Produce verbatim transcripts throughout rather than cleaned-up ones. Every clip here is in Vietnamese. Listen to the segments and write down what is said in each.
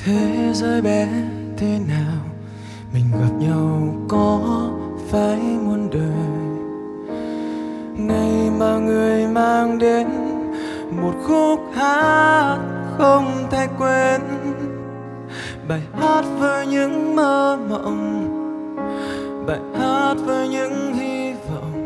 Thế giới bé thế nào, mình gặp nhau có phải muôn đời. Ngày mà người mang đến một khúc hát không thể quên, bài hát với những mơ mộng, bài hát với những hy vọng,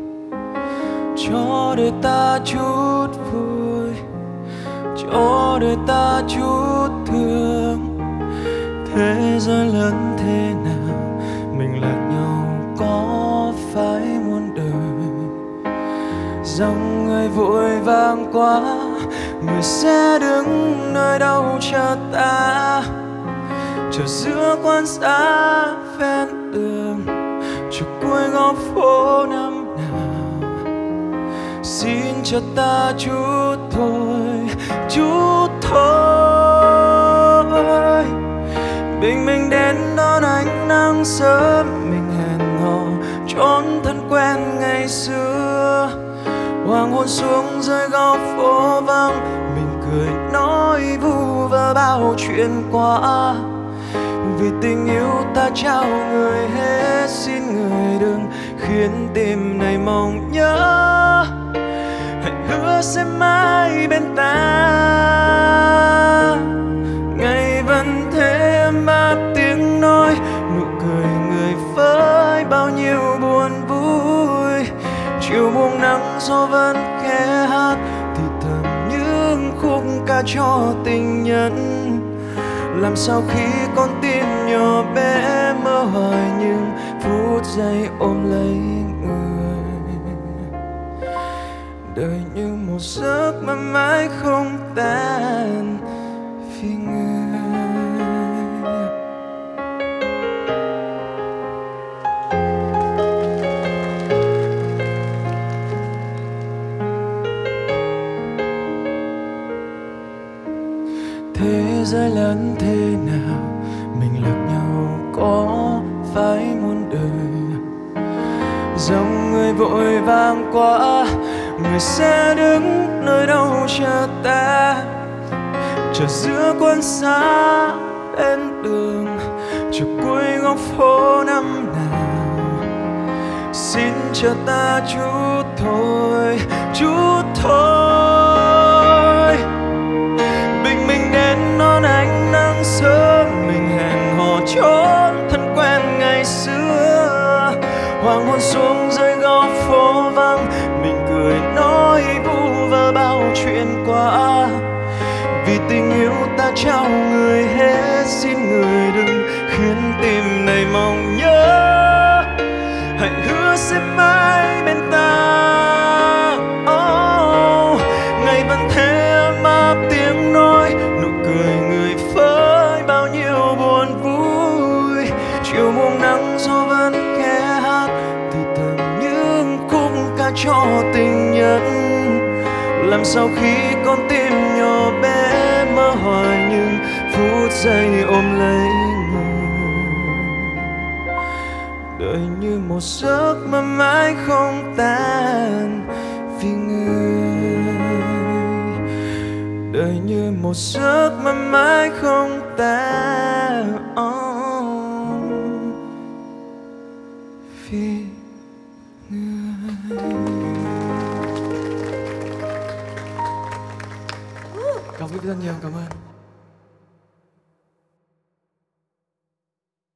cho đời ta chút vui, cho đời ta chút thương. Thế giới lớn thế nào, mình lạc nhau có phải muôn đời. Dòng người vội vàng quá, người sẽ đứng nơi đâu chờ ta, chờ giữa quán xá ven đường, chờ cuối ngõ phố năm nào. Xin cho ta chút thôi, chút thôi. Bình minh đến đón ánh nắng sớm, mình hẹn hò chốn thân quen ngày xưa. Hoàng hôn xuống rơi góc phố vắng, mình cười nói vu vơ bao chuyện qua. Vì tình yêu ta trao người hết, xin người đừng khiến tim này mong nhớ. Hãy hứa sẽ mãi bên ta, ngày vẫn thế ấm áp tiếng nói, nụ cười người với bao nhiêu buồn vui. Chiều buông nắng gió vẫn khẽ hát, thì thầm những khúc ca cho tình nhân. Làm sao khi con tim nhỏ bé mơ hoài những phút giây ôm lấy người. Đời như một giấc mơ mãi không tan vì người. Thế giới lớn thế nào, mình lạc nhau có phải muôn đời. Dòng người vội vàng quá, người sẽ đứng nơi đâu chờ ta, chờ giữa quán xá bên đường, chờ cuối ngõ phố năm nào. Xin cho ta chút thôi, chút thôi. Bình minh đến đón ánh nắng sớm, mình hẹn hò chốn thân quen ngày xưa. Hoàng hôn xuống rơi góc phố vắng, mình cười nói vu vơ bao chuyện qua. Vì tình yêu ta trao người hết, xin người đừng khiến tim này mong nhớ. Hãy hứa sẽ mãi bên ta. Oh, ngày vẫn thế ấm áp tiếng nói, nụ cười người với bao nhiêu buồn vui. Chiều buông nắng gió vẫn khẽ hát, thì thầm những khúc ca cho tình nhân. Làm sao khi con tim nhỏ bé mơ hoài những phút giây ôm lấy người. Đời như một giấc mơ mãi không tan vì người. Đời như một giấc mơ mãi không tan oh, vì người. Cảm ơn rất nhiều, cảm ơn.